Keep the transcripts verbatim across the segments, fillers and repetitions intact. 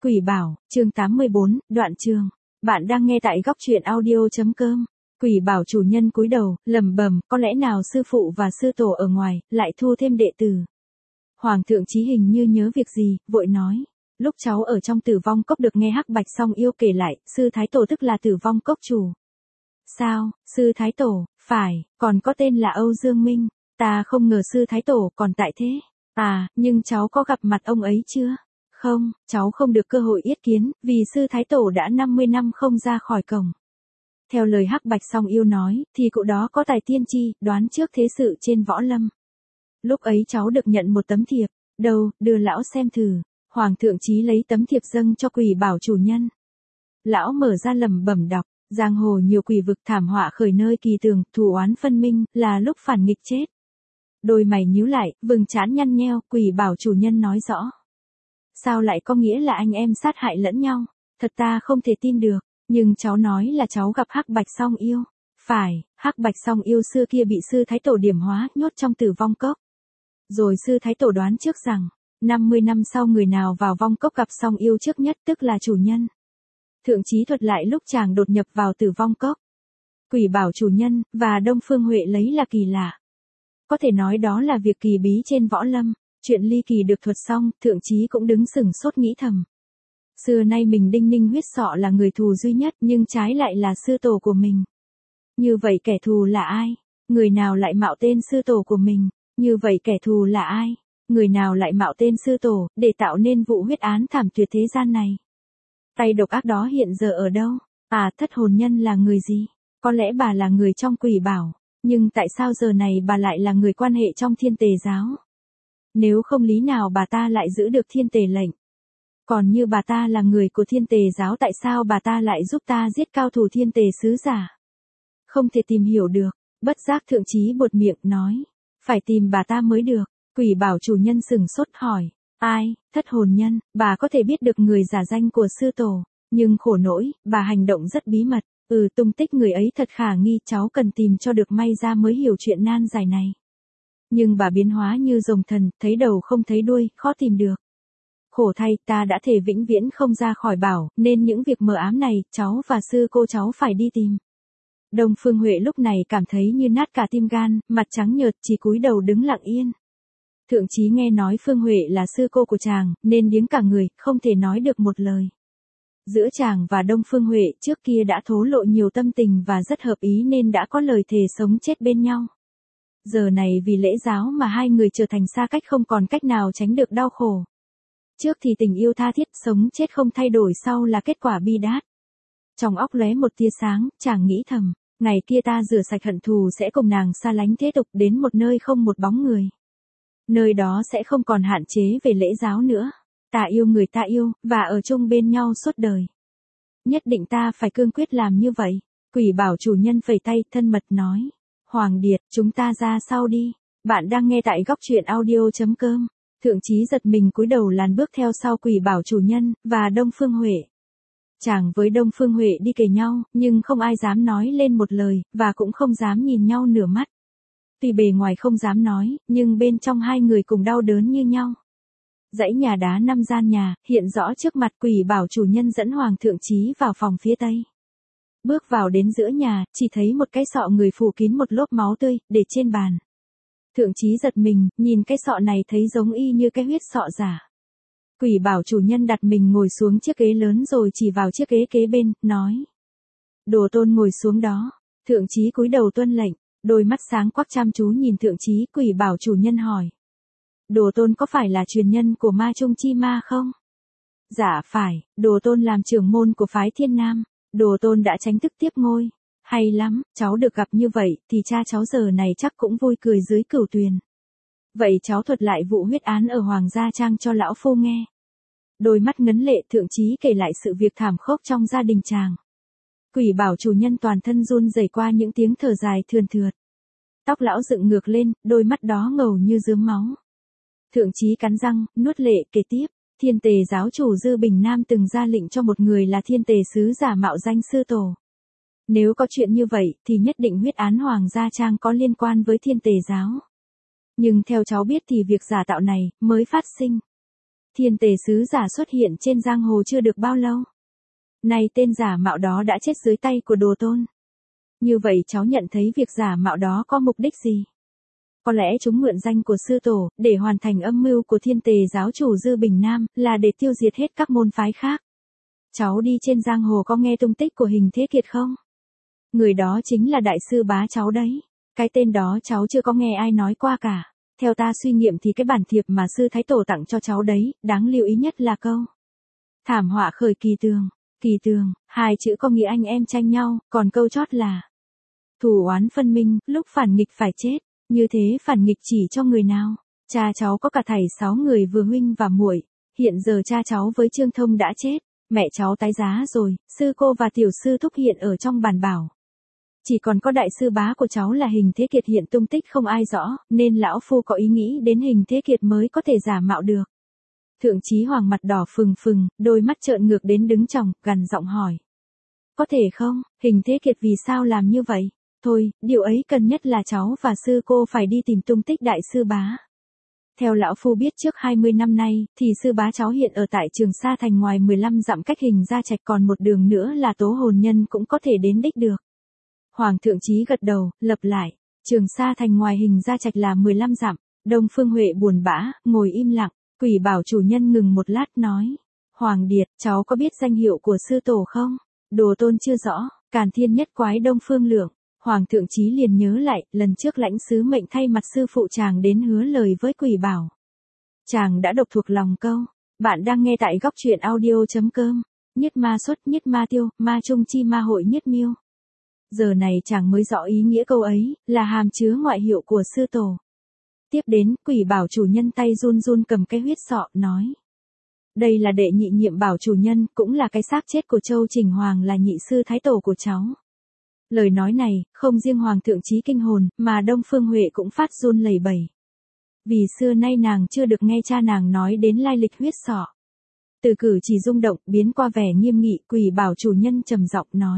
Quỷ Bảo, chương tám mươi bốn, đoạn trường. Bạn đang nghe tại góc truyện audio.com. Quỷ Bảo chủ nhân cúi đầu, lẩm bẩm, có lẽ nào sư phụ và sư tổ ở ngoài, lại thu thêm đệ tử. Hoàng thượng Chí hình như nhớ việc gì, vội nói. Lúc cháu ở trong Tử Vong Cốc được nghe Hắc Bạch Song Yêu kể lại, sư Thái Tổ tức là Tử Vong Cốc chủ. Sao, sư Thái Tổ, phải, còn có tên là Âu Dương Minh. Ta không ngờ sư Thái Tổ còn tại thế. À, nhưng cháu có gặp mặt ông ấy chưa? Không, cháu không được cơ hội yết kiến, vì sư Thái Tổ đã năm mươi năm không ra khỏi cổng. Theo lời Hắc Bạch Song Yêu nói, thì cụ đó có tài tiên tri, đoán trước thế sự trên võ lâm. Lúc ấy cháu được nhận một tấm thiệp, đâu, đưa lão xem thử. Hoàng thượng Chí lấy tấm thiệp dâng cho Quỷ Bảo chủ nhân. Lão mở ra lẩm bẩm đọc, giang hồ nhiều quỷ vực thảm họa khởi nơi kỳ tường, thù oán phân minh, là lúc phản nghịch chết. Đôi mày nhíu lại, vừng trán nhăn nheo, Quỷ Bảo chủ nhân nói rõ. Sao lại có nghĩa là anh em sát hại lẫn nhau? Thật ta không thể tin được, nhưng cháu nói là cháu gặp Hắc Bạch Song Yêu. Phải, Hắc Bạch Song Yêu xưa kia bị sư Thái Tổ điểm hóa, nhốt trong Tử Vong Cốc. Rồi sư Thái Tổ đoán trước rằng, năm mươi năm sau người nào vào Vong Cốc gặp Song Yêu trước nhất tức là chủ nhân. Thượng Chí thuật lại lúc chàng đột nhập vào Tử Vong Cốc. Quỷ Bảo chủ nhân, và Đông Phương Huệ lấy là kỳ lạ. Có thể nói đó là việc kỳ bí trên võ lâm. Chuyện ly kỳ được thuật xong, Thượng Chí cũng đứng sửng sốt nghĩ thầm. Xưa nay mình Đinh Ninh huyết sọ là người thù duy nhất, nhưng trái lại là sư tổ của mình. Như vậy kẻ thù là ai? Người nào lại mạo tên sư tổ của mình? Như vậy kẻ thù là ai? Người nào lại mạo tên sư tổ, để tạo nên vụ huyết án thảm tuyệt thế gian này? Tay độc ác đó hiện giờ ở đâu? À, thất hồn nhân là người gì? Có lẽ bà là người trong Quỷ Bảo, nhưng tại sao giờ này bà lại là người quan hệ trong Thiên Tề giáo? Nếu không lý nào bà ta lại giữ được Thiên Tề lệnh. Còn như bà ta là người của Thiên Tề giáo, tại sao bà ta lại giúp ta giết cao thủ Thiên Tề sứ giả? Không thể tìm hiểu được, bất giác Thượng Chí buột miệng nói. Phải tìm bà ta mới được. Quỷ Bảo chủ nhân sừng sốt hỏi. Ai, thất hồn nhân, bà có thể biết được người giả danh của sư tổ. Nhưng khổ nỗi, bà hành động rất bí mật. Ừ, tung tích người ấy thật khả nghi, cháu cần tìm cho được may ra mới hiểu chuyện nan giải này. Nhưng bà biến hóa như rồng thần, thấy đầu không thấy đuôi, khó tìm được. Khổ thay, ta đã thể vĩnh viễn không ra khỏi Bảo, nên những việc mờ ám này, cháu và sư cô cháu phải đi tìm. Đông Phương Huệ lúc này cảm thấy như nát cả tim gan, mặt trắng nhợt, chỉ cúi đầu đứng lặng yên. Thượng Chí nghe nói Phương Huệ là sư cô của chàng, nên điếng cả người, không thể nói được một lời. Giữa chàng và Đông Phương Huệ trước kia đã thổ lộ nhiều tâm tình và rất hợp ý nên đã có lời thề sống chết bên nhau. Giờ này vì lễ giáo mà hai người trở thành xa cách, không còn cách nào tránh được đau khổ. Trước thì tình yêu tha thiết, sống chết không thay đổi, sau là kết quả bi đát. Trong óc lóe một tia sáng, chàng nghĩ thầm, ngày kia ta rửa sạch hận thù sẽ cùng nàng xa lánh thế tục đến một nơi không một bóng người. Nơi đó sẽ không còn hạn chế về lễ giáo nữa. Ta yêu người ta yêu, và ở chung bên nhau suốt đời. Nhất định ta phải cương quyết làm như vậy. Quỷ Bảo chủ nhân phẩy tay, thân mật nói. Hoàng Điệt, chúng ta ra sau đi. Bạn đang nghe tại góc truyện audio.com. Thượng Chí giật mình cúi đầu làn bước theo sau Quỷ Bảo chủ nhân, và Đông Phương Huệ. Chàng với Đông Phương Huệ đi kề nhau, nhưng không ai dám nói lên một lời, và cũng không dám nhìn nhau nửa mắt. Tuy bề ngoài không dám nói, nhưng bên trong hai người cùng đau đớn như nhau. Dãy nhà đá năm gian nhà, hiện rõ trước mặt. Quỷ Bảo chủ nhân dẫn Hoàng thượng Chí vào phòng phía tây. Bước vào đến giữa nhà, chỉ thấy một cái sọ người phủ kín một lốp máu tươi, để trên bàn. Thượng Chí giật mình, nhìn cái sọ này thấy giống y như cái huyết sọ giả. Quỷ Bảo chủ nhân đặt mình ngồi xuống chiếc ghế lớn rồi chỉ vào chiếc ghế kế bên, nói. Đồ Tôn ngồi xuống đó. Thượng Chí cúi đầu tuân lệnh, đôi mắt sáng quắc chăm chú nhìn Thượng Chí. Quỷ Bảo chủ nhân hỏi. Đồ Tôn có phải là truyền nhân của Ma Trung Chi Ma không? Dạ phải, Đồ Tôn làm trưởng môn của phái Thiên Nam. Đồ Tôn đã tránh thức tiếp ngôi. Hay lắm, cháu được gặp như vậy, thì cha cháu giờ này chắc cũng vui cười dưới cửu tuyền. Vậy cháu thuật lại vụ huyết án ở Hoàng Gia Trang cho lão phu nghe. Đôi mắt ngấn lệ, Thượng Chí kể lại sự việc thảm khốc trong gia đình chàng. Quỷ Bảo chủ nhân toàn thân run rẩy qua những tiếng thở dài thườn thượt. Tóc lão dựng ngược lên, đôi mắt đó ngầu như rướm máu. Thượng Chí cắn răng, nuốt lệ kể tiếp. Thiên Tề giáo chủ Dư Bình Nam từng ra lệnh cho một người là Thiên Tề sứ giả mạo danh sư tổ. Nếu có chuyện như vậy, thì nhất định huyết án Hoàng Gia Trang có liên quan với Thiên Tề giáo. Nhưng theo cháu biết thì việc giả tạo này, mới phát sinh. Thiên tề sứ giả xuất hiện trên giang hồ chưa được bao lâu. Nay tên giả mạo đó đã chết dưới tay của Đồ Tôn. Như vậy cháu nhận thấy việc giả mạo đó có mục đích gì? Có lẽ chúng mượn danh của sư tổ, để hoàn thành âm mưu của thiên tề giáo chủ Dư Bình Nam, là để tiêu diệt hết các môn phái khác. Cháu đi trên giang hồ có nghe tung tích của Hình Thế Kiệt không? Người đó chính là đại sư bá cháu đấy. Cái tên đó cháu chưa có nghe ai nói qua cả. Theo ta suy nghiệm thì cái bản thiệp mà sư Thái Tổ tặng cho cháu đấy, đáng lưu ý nhất là câu thảm họa khởi kỳ tường. Kỳ tường, hai chữ có nghĩa anh em tranh nhau, còn câu chót là thù oán phân minh, lúc phản nghịch phải chết. Như thế phản nghịch chỉ cho người nào? Cha cháu có cả thảy sáu người vừa huynh và muội. Hiện giờ cha cháu với Trương Thông đã chết, mẹ cháu tái giá rồi, sư cô và tiểu sư thúc hiện ở trong bàn bảo. Chỉ còn có đại sư bá của cháu là Hình Thế Kiệt hiện tung tích không ai rõ, nên lão phu có ý nghĩ đến Hình Thế Kiệt mới có thể giả mạo được. Thượng Chí Hoàng mặt đỏ phừng phừng, đôi mắt trợn ngược đến đứng tròng, gằn giọng hỏi. Có thể không, Hình Thế Kiệt vì sao làm như vậy? Thôi, điều ấy cần nhất là cháu và sư cô phải đi tìm tung tích đại sư bá. Theo lão phu biết trước hai mươi năm nay, thì sư bá cháu hiện ở tại Trường Sa Thành ngoài mười lăm dặm cách Hình Gia Trạch, còn một đường nữa là Tố Hồn Nhân cũng có thể đến đích được. Hoàng thượng Chí gật đầu, lặp lại, Trường Sa Thành ngoài Hình Gia Trạch là mười lăm dặm. Đông Phương Huệ buồn bã, ngồi im lặng. Quỷ Bảo chủ nhân ngừng một lát nói, Hoàng Điệt, cháu có biết danh hiệu của sư tổ không? Đồ Tôn chưa rõ. Càn Thiên Nhất Quái Đông Phương Lượng. Hoàng thượng Chí liền nhớ lại, lần trước lãnh sứ mệnh thay mặt sư phụ chàng đến hứa lời với Quỷ Bảo. Chàng đã đọc thuộc lòng câu. Bạn đang nghe tại góc truyện audio chấm com. Nhất ma xuất, nhất ma tiêu, ma trung chi ma hội nhất miêu. Giờ này chàng mới rõ ý nghĩa câu ấy, là hàm chứa ngoại hiệu của sư tổ. Tiếp đến, Quỷ Bảo chủ nhân tay run run cầm cái huyết sọ, nói. Đây là đệ nhị nhiệm Bảo chủ nhân, cũng là cái xác chết của Châu Trình Hoàng, là nhị sư thái tổ của cháu. Lời nói này, không riêng Hoàng thượng Chí kinh hồn, mà Đông Phương Huệ cũng phát run lẩy bẩy. Vì xưa nay nàng chưa được nghe cha nàng nói đến lai lịch huyết sọ. Từ cử chỉ rung động, biến qua vẻ nghiêm nghị, Quỷ Bảo chủ nhân trầm giọng nói.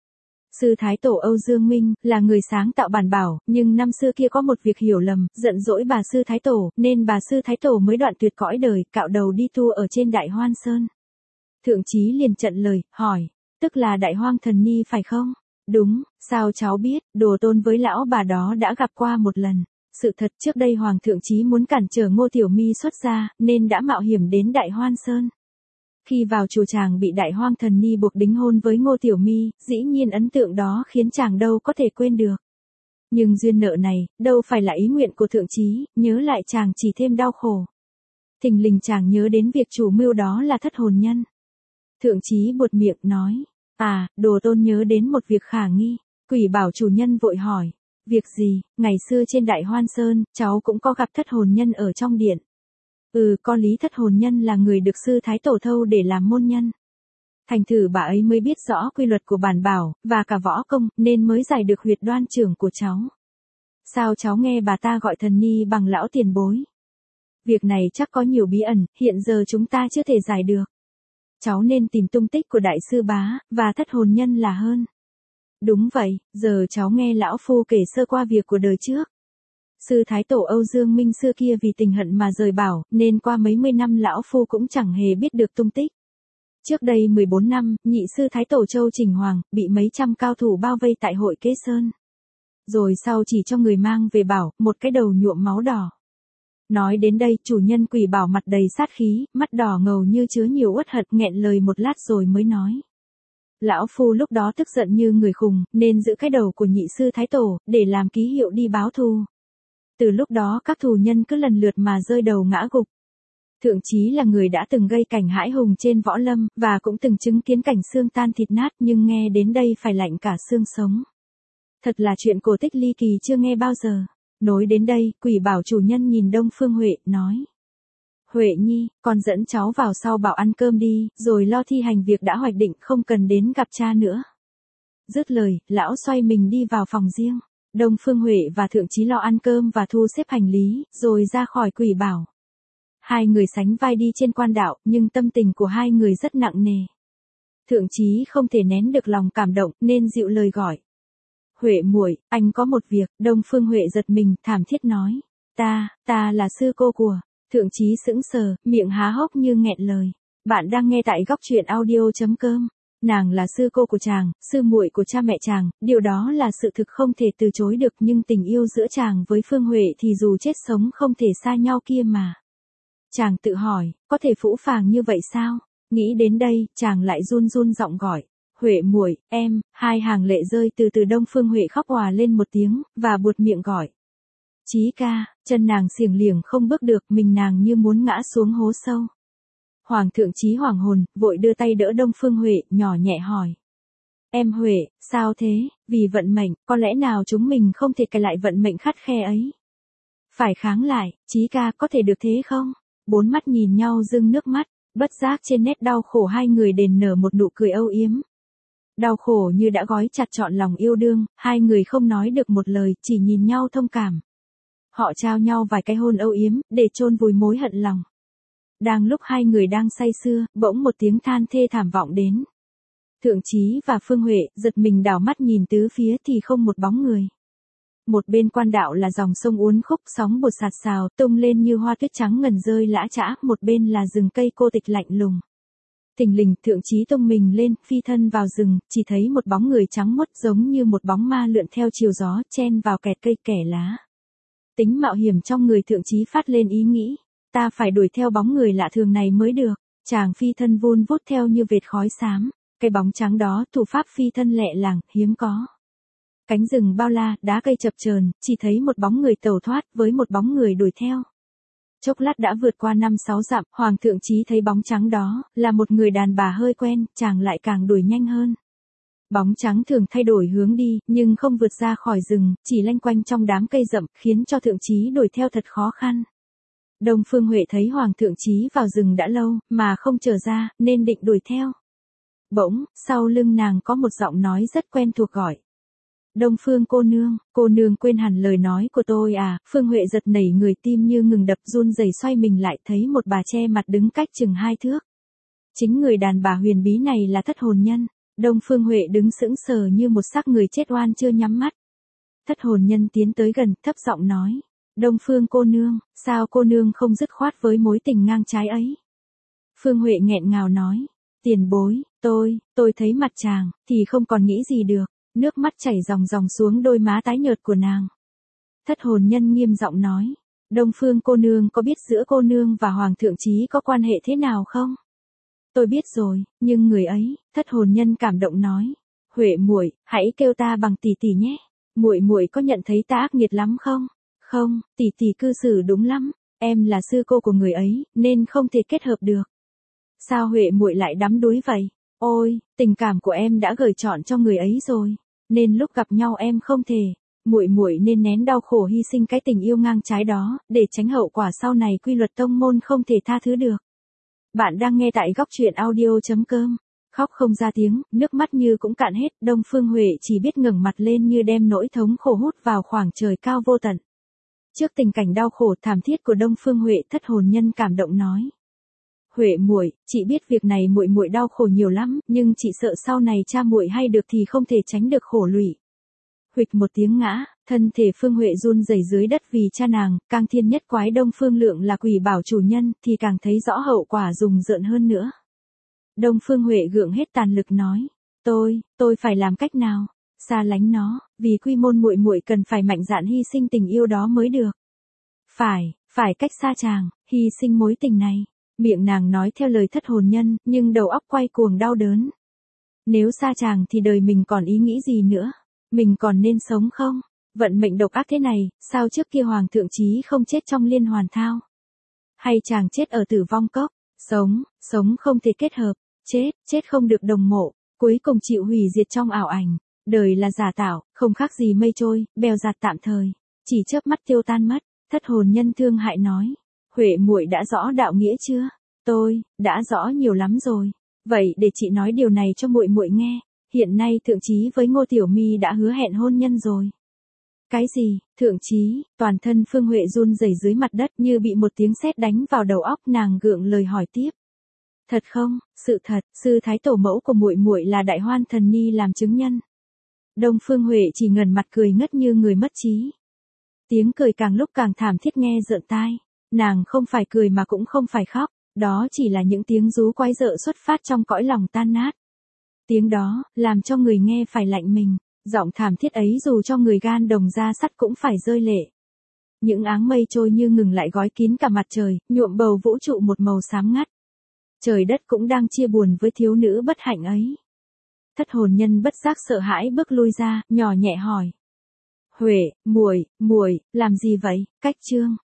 Sư Thái Tổ Âu Dương Minh, là người sáng tạo bản bảo, nhưng năm xưa kia có một việc hiểu lầm, giận dỗi bà Sư Thái Tổ, nên bà Sư Thái Tổ mới đoạn tuyệt cõi đời, cạo đầu đi tu ở trên Đại Hoan Sơn. Thượng Chí liền trận lời, hỏi, tức là Đại Hoang Thần Ni phải không? Đúng, sao cháu biết, Đồ Tôn với lão bà đó đã gặp qua một lần. Sự thật trước đây Hoàng thượng Chí muốn cản trở Ngô Tiểu Mi xuất gia, nên đã mạo hiểm đến Đại Hoan Sơn. Khi vào chùa chàng bị Đại Hoang Thần Ni buộc đính hôn với Ngô Tiểu Mi, dĩ nhiên ấn tượng đó khiến chàng đâu có thể quên được. Nhưng duyên nợ này, đâu phải là ý nguyện của thượng chí, nhớ lại chàng chỉ thêm đau khổ. Thình lình chàng nhớ đến việc chủ mưu đó là Thất Hồn Nhân. Thượng chí buột miệng nói, à, Đồ Tôn nhớ đến một việc khả nghi. Quỷ Bảo chủ nhân vội hỏi, việc gì? Ngày xưa trên Đại Hoan Sơn, cháu cũng có gặp Thất Hồn Nhân ở trong điện. Ừ, có lý Thất Hồn Nhân là người được sư Thái Tổ thâu để làm môn nhân. Thành thử bà ấy mới biết rõ quy luật của bản bảo, và cả võ công, nên mới giải được huyệt đoan trưởng của cháu. Sao cháu nghe bà ta gọi thần ni bằng lão tiền bối? Việc này chắc có nhiều bí ẩn, hiện giờ chúng ta chưa thể giải được. Cháu nên tìm tung tích của đại sư bá, và Thất Hồn Nhân là hơn. Đúng vậy, giờ cháu nghe lão phu kể sơ qua việc của đời trước. Sư Thái Tổ Âu Dương Minh xưa kia vì tình hận mà rời bảo, nên qua mấy mươi năm lão phu cũng chẳng hề biết được tung tích. Trước đây mười bốn năm, nhị sư Thái Tổ Châu Trình Hoàng, bị mấy trăm cao thủ bao vây tại hội Kế Sơn. Rồi sau chỉ cho người mang về bảo, một cái đầu nhuộm máu đỏ. Nói đến đây, chủ nhân Quỷ Bảo mặt đầy sát khí, mắt đỏ ngầu như chứa nhiều uất hận, nghẹn lời một lát rồi mới nói. Lão phu lúc đó tức giận như người khùng, nên giữ cái đầu của nhị sư Thái Tổ, để làm ký hiệu đi báo thù. Từ lúc đó các thù nhân cứ lần lượt mà rơi đầu ngã gục. Thượng chí là người đã từng gây cảnh hãi hùng trên võ lâm, và cũng từng chứng kiến cảnh xương tan thịt nát, nhưng nghe đến đây phải lạnh cả xương sống. Thật là chuyện cổ tích ly kỳ chưa nghe bao giờ. Nói đến đây, Quỷ Bảo chủ nhân nhìn Đông Phương Huệ, nói. Huệ nhi, con dẫn cháu vào sau bảo ăn cơm đi, rồi lo thi hành việc đã hoạch định, không cần đến gặp cha nữa. Dứt lời, lão xoay mình đi vào phòng riêng. Đông Phương Huệ và Thượng Chí lo ăn cơm và thu xếp hành lý, rồi ra khỏi Quỷ Bảo. Hai người sánh vai đi trên quan đạo, nhưng tâm tình của hai người rất nặng nề. Thượng Chí không thể nén được lòng cảm động, nên dịu lời gọi. Huệ muội, anh có một việc. Đông Phương Huệ giật mình, thảm thiết nói. Ta, ta là sư cô của. Thượng Chí sững sờ, miệng há hốc như nghẹn lời. Bạn đang nghe tại góc truyện audio.com. Nàng là sư cô của chàng, sư muội của cha mẹ chàng, điều đó là sự thực không thể từ chối được, nhưng tình yêu giữa chàng với Phương Huệ thì dù chết sống không thể xa nhau kia mà. Chàng tự hỏi, có thể phũ phàng như vậy sao? Nghĩ đến đây, chàng lại run run giọng gọi. Huệ muội, em, hai hàng lệ rơi từ từ Đông Phương Huệ khóc òa lên một tiếng, và buột miệng gọi. Chí ca, chân nàng xiềng liềng không bước được, mình nàng như muốn ngã xuống hố sâu. Hoàng thượng Chí hoàng hồn, vội đưa tay đỡ Đông Phương Huệ, nhỏ nhẹ hỏi. Em Huệ, sao thế, vì vận mệnh, có lẽ nào chúng mình không thể cài lại vận mệnh khắt khe ấy? Phải kháng lại, Chí ca có thể được thế không? Bốn mắt nhìn nhau rưng nước mắt, bất giác trên nét đau khổ hai người đền nở một nụ cười âu yếm. Đau khổ như đã gói chặt trọn lòng yêu đương, hai người không nói được một lời, chỉ nhìn nhau thông cảm. Họ trao nhau vài cái hôn âu yếm, để chôn vùi mối hận lòng. Đang lúc hai người đang say sưa, bỗng một tiếng than thê thảm vọng đến. Thượng Chí và Phương Huệ giật mình đảo mắt nhìn tứ phía thì không một bóng người. Một bên quan đạo là dòng sông uốn khúc, sóng bột sạt sào, tung lên như hoa tuyết trắng ngần rơi lã chã, một bên là rừng cây cô tịch lạnh lùng. Thình lình, Thượng Chí tung mình lên, phi thân vào rừng, chỉ thấy một bóng người trắng muốt giống như một bóng ma lượn theo chiều gió, chen vào kẹt cây kẻ lá. Tính mạo hiểm trong người Thượng Chí phát lên ý nghĩ, ta phải đuổi theo bóng người lạ thường này mới được. Chàng phi thân vun vút theo như vệt khói xám, cái bóng trắng đó thủ pháp phi thân lẹ làng, hiếm có. Cánh rừng bao la, đá cây chập chờn, chỉ thấy một bóng người tẩu thoát với một bóng người đuổi theo. Chốc lát đã vượt qua năm sáu dặm, Hoàng thượng Chí thấy bóng trắng đó là một người đàn bà hơi quen, chàng lại càng đuổi nhanh hơn. Bóng trắng thường thay đổi hướng đi, nhưng không vượt ra khỏi rừng, chỉ lanh quanh trong đám cây rậm, khiến cho Thượng Chí đuổi theo thật khó khăn. Đông Phương Huệ thấy Hoàng thượng Chí vào rừng đã lâu, mà không trở ra, nên định đuổi theo. Bỗng, sau lưng nàng có một giọng nói rất quen thuộc gọi. Đông Phương cô nương, cô nương quên hẳn lời nói của tôi à? Phương Huệ giật nảy người, tim như ngừng đập, run rẩy xoay mình lại, thấy một bà che mặt đứng cách chừng hai thước. Chính người đàn bà huyền bí này là Thất Hồn Nhân. Đông Phương Huệ đứng sững sờ như một xác người chết oan chưa nhắm mắt. Thất Hồn Nhân tiến tới gần, thấp giọng nói. Đông Phương cô nương, sao cô nương không dứt khoát với mối tình ngang trái ấy? Phương Huệ nghẹn ngào nói. Tiền bối, tôi, tôi thấy mặt chàng, thì không còn nghĩ gì được. Nước mắt chảy ròng ròng xuống đôi má tái nhợt của nàng. Thất Hồn Nhân nghiêm giọng nói. Đông Phương cô nương có biết giữa cô nương và Hoàng thượng Chí có quan hệ thế nào không? Tôi biết rồi, nhưng người ấy, Thất Hồn Nhân cảm động nói. Huệ muội, hãy kêu ta bằng tỷ tỷ nhé. Muội muội có nhận thấy ta ác nghiệt lắm không? Không, tỷ tỷ cư xử đúng lắm, em là sư cô của người ấy, nên không thể kết hợp được. Sao Huệ muội lại đắm đuối vậy? Ôi, tình cảm của em đã gửi trọn cho người ấy rồi, nên lúc gặp nhau em không thể. Muội muội nên nén đau khổ hy sinh cái tình yêu ngang trái đó, để tránh hậu quả sau này quy luật tông môn không thể tha thứ được. Bạn đang nghe tại góc truyện audio.com. Khóc không ra tiếng, nước mắt như cũng cạn hết, Đông Phương Huệ chỉ biết ngẩng mặt lên như đem nỗi thống khổ hút vào khoảng trời cao vô tận. Trước tình cảnh đau khổ thảm thiết của Đông Phương Huệ, Thất Hồn Nhân cảm động nói. Huệ muội, chị biết việc này muội muội đau khổ nhiều lắm, nhưng chị sợ sau này cha muội hay được thì không thể tránh được khổ lụy. Huỵch một tiếng ngã, thân thể Phương Huệ run rẩy dưới đất vì cha nàng, Cang Thiên Nhất Quái Đông Phương Lượng là Quỷ Bảo chủ nhân, thì càng thấy rõ hậu quả rùng rợn hơn nữa. Đông Phương Huệ gượng hết tàn lực nói, tôi, tôi phải làm cách nào? Xa lánh nó, vì quy môn muội muội cần phải mạnh dạn hy sinh tình yêu đó mới được. Phải, phải cách xa chàng, hy sinh mối tình này. Miệng nàng nói theo lời Thất Hồn Nhân, nhưng đầu óc quay cuồng đau đớn. Nếu xa chàng thì đời mình còn ý nghĩ gì nữa? Mình còn nên sống không? Vận mệnh độc ác thế này, sao trước kia Hoàng thượng Chí không chết trong liên hoàn thao? Hay chàng chết ở Tử Vong Cốc? Sống, sống không thể kết hợp, chết, chết không được đồng mộ, cuối cùng chịu hủy diệt trong ảo ảnh. Đời là giả tạo, không khác gì mây trôi, bèo dạt tạm thời, chỉ chớp mắt tiêu tan mất. Thất Hồn Nhân thương hại nói. Huệ muội đã rõ đạo nghĩa chưa? Tôi đã rõ nhiều lắm rồi. Vậy để chị nói điều này cho muội muội nghe. Hiện nay Thượng Chí với Ngô Tiểu Mi đã hứa hẹn hôn nhân rồi. Cái gì? Thượng Chí? Toàn thân Phương Huệ run rẩy dưới mặt đất như bị một tiếng sét đánh vào đầu óc, nàng gượng lời hỏi tiếp. Thật không? Sự thật, sư thái tổ mẫu của muội muội là Đại Hoan Thần Ni làm chứng nhân. Đông Phương Huệ chỉ ngẩn mặt cười ngất như người mất trí. Tiếng cười càng lúc càng thảm thiết nghe rợn tai. Nàng không phải cười mà cũng không phải khóc, đó chỉ là những tiếng rú quái dợ xuất phát trong cõi lòng tan nát. Tiếng đó, làm cho người nghe phải lạnh mình, giọng thảm thiết ấy dù cho người gan đồng da sắt cũng phải rơi lệ. Những áng mây trôi như ngừng lại gói kín cả mặt trời, nhuộm bầu vũ trụ một màu xám ngắt. Trời đất cũng đang chia buồn với thiếu nữ bất hạnh ấy. Thất hồn nhân bất giác sợ hãi bước lui ra, nhỏ nhẹ hỏi. Huệ, muội, muội, làm gì vậy? Cách Trương.